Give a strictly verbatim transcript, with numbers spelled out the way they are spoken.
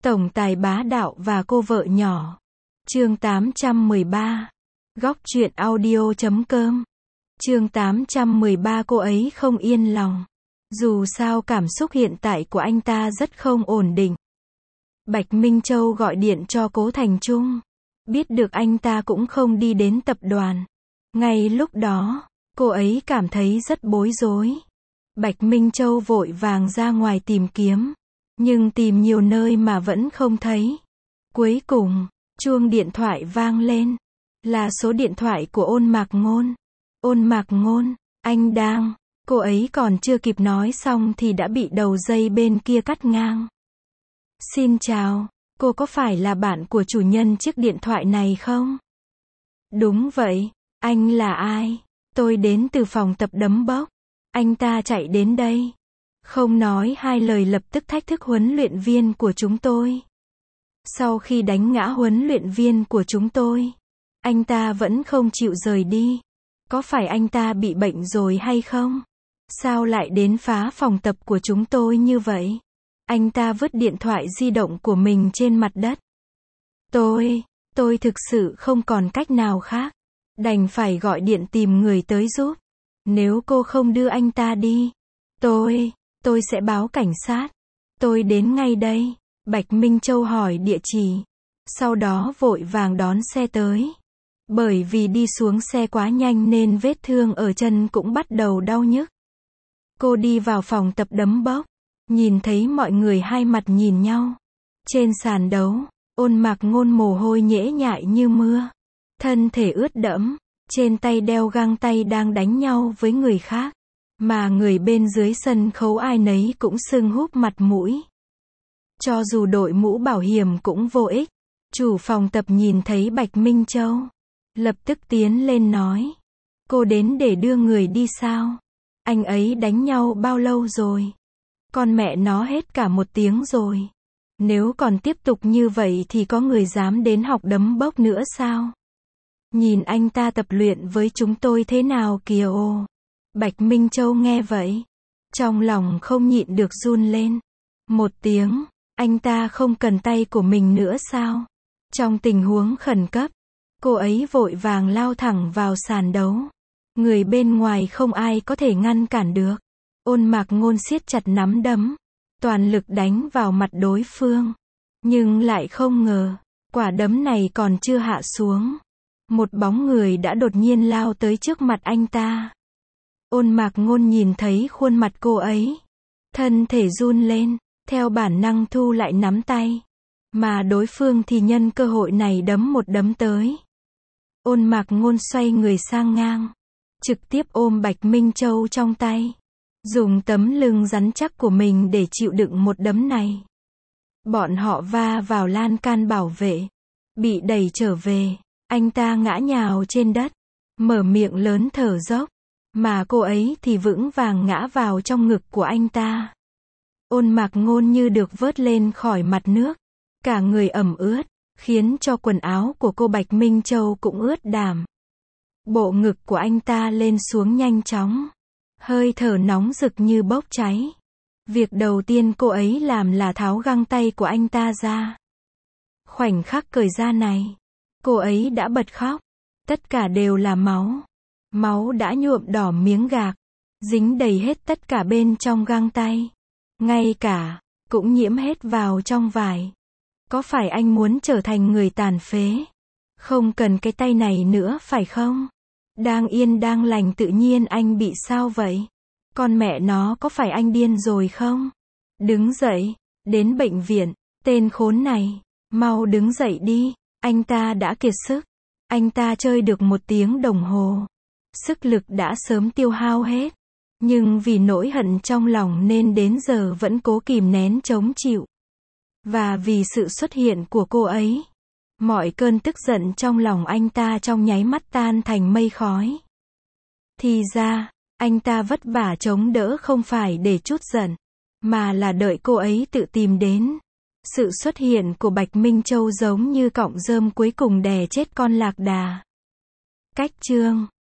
Tổng tài bá đạo và cô vợ nhỏ. Chương tám trăm mười ba. Góc truyện audio chấm com. Chương tám trăm mười ba. Cô ấy không yên lòng. Dù sao cảm xúc hiện tại của anh ta rất không ổn định. Bạch Minh Châu gọi điện cho Cố Thành Trung. Biết được anh ta cũng không đi đến tập đoàn. Ngay lúc đó, cô ấy cảm thấy rất bối rối. Bạch Minh Châu vội vàng ra ngoài tìm kiếm. Nhưng tìm nhiều nơi mà vẫn không thấy. Cuối cùng, chuông điện thoại vang lên. Là số điện thoại của Ôn Mạc Ngôn. Ôn Mạc Ngôn, anh đang... Cô ấy còn chưa kịp nói xong thì đã bị đầu dây bên kia cắt ngang. Xin chào, cô có phải là bạn của chủ nhân chiếc điện thoại này không? Đúng vậy, anh là ai? Tôi đến từ phòng tập đấm bốc. Anh ta chạy đến đây. Không nói hai lời lập tức thách thức huấn luyện viên của chúng tôi. Sau khi đánh ngã huấn luyện viên của chúng tôi, anh ta vẫn không chịu rời đi. Có phải anh ta bị bệnh rồi hay không? Sao lại đến phá phòng tập của chúng tôi như vậy? Anh ta vứt điện thoại di động của mình trên mặt đất. Tôi, tôi thực sự không còn cách nào khác. Đành phải gọi điện tìm người tới giúp. Nếu cô không đưa anh ta đi, tôi, tôi sẽ báo cảnh sát. Tôi đến ngay đây. Bạch Minh Châu hỏi địa chỉ. Sau đó vội vàng đón xe tới. Bởi vì đi xuống xe quá nhanh nên vết thương ở chân cũng bắt đầu đau nhức. Cô đi vào phòng tập đấm bốc. Nhìn thấy mọi người hai mặt nhìn nhau. Trên sàn đấu, Ôn Mạc Ngôn mồ hôi nhễ nhại như mưa. Thân thể ướt đẫm. Trên tay đeo găng tay đang đánh nhau với người khác. Mà người bên dưới sân khấu ai nấy cũng sưng húp mặt mũi. Cho dù đội mũ bảo hiểm cũng vô ích. Chủ phòng tập nhìn thấy Bạch Minh Châu. Lập tức tiến lên nói. Cô đến để đưa người đi sao? Anh ấy đánh nhau bao lâu rồi? Con mẹ nó hết cả một tiếng rồi. Nếu còn tiếp tục như vậy thì có người dám đến học đấm bốc nữa sao? Nhìn anh ta tập luyện với chúng tôi thế nào kìa ồ. Bạch Minh Châu nghe vậy. Trong lòng không nhịn được run lên. Một tiếng, anh ta không cần tay của mình nữa sao? Trong tình huống khẩn cấp, cô ấy vội vàng lao thẳng vào sàn đấu. Người bên ngoài không ai có thể ngăn cản được. Ôn Mạc Ngôn siết chặt nắm đấm. Toàn lực đánh vào mặt đối phương. Nhưng lại không ngờ, quả đấm này còn chưa hạ xuống. Một bóng người đã đột nhiên lao tới trước mặt anh ta. Ôn Mạc Ngôn nhìn thấy khuôn mặt cô ấy. Thân thể run lên, theo bản năng thu lại nắm tay. Mà đối phương thì nhân cơ hội này đấm một đấm tới. Ôn Mạc Ngôn xoay người sang ngang. Trực tiếp ôm Bạch Minh Châu trong tay. Dùng tấm lưng rắn chắc của mình để chịu đựng một đấm này. Bọn họ va vào lan can bảo vệ. Bị đẩy trở về. Anh ta ngã nhào trên đất. Mở miệng lớn thở dốc. Mà cô ấy thì vững vàng ngã vào trong ngực của anh ta. Ôn Mạc Ngôn như được vớt lên khỏi mặt nước. Cả người ẩm ướt. Khiến cho quần áo của cô Bạch Minh Châu cũng ướt đàm. Bộ ngực của anh ta lên xuống nhanh chóng. Hơi thở nóng rực như bốc cháy. Việc đầu tiên cô ấy làm là tháo găng tay của anh ta ra. Khoảnh khắc cởi ra này, cô ấy đã bật khóc. Tất cả đều là máu. Máu đã nhuộm đỏ miếng gạc. Dính đầy hết tất cả bên trong găng tay. Ngay cả, cũng nhiễm hết vào trong vải. Có phải anh muốn trở thành người tàn phế? Không cần cái tay này nữa phải không? Đang yên đang lành tự nhiên anh bị sao vậy? Con mẹ nó có phải anh điên rồi không? Đứng dậy, đến bệnh viện, tên khốn này, mau đứng dậy đi, anh ta đã kiệt sức. Anh ta chơi được một tiếng đồng hồ. Sức lực đã sớm tiêu hao hết. Nhưng vì nỗi hận trong lòng nên đến giờ vẫn cố kìm nén chống chịu. Và vì sự xuất hiện của cô ấy, mọi cơn tức giận trong lòng anh ta trong nháy mắt tan thành mây khói. Thì ra, anh ta vất vả chống đỡ không phải để trút giận, mà là đợi cô ấy tự tìm đến. Sự xuất hiện của Bạch Minh Châu giống như cọng rơm cuối cùng đè chết con lạc đà. Cách chương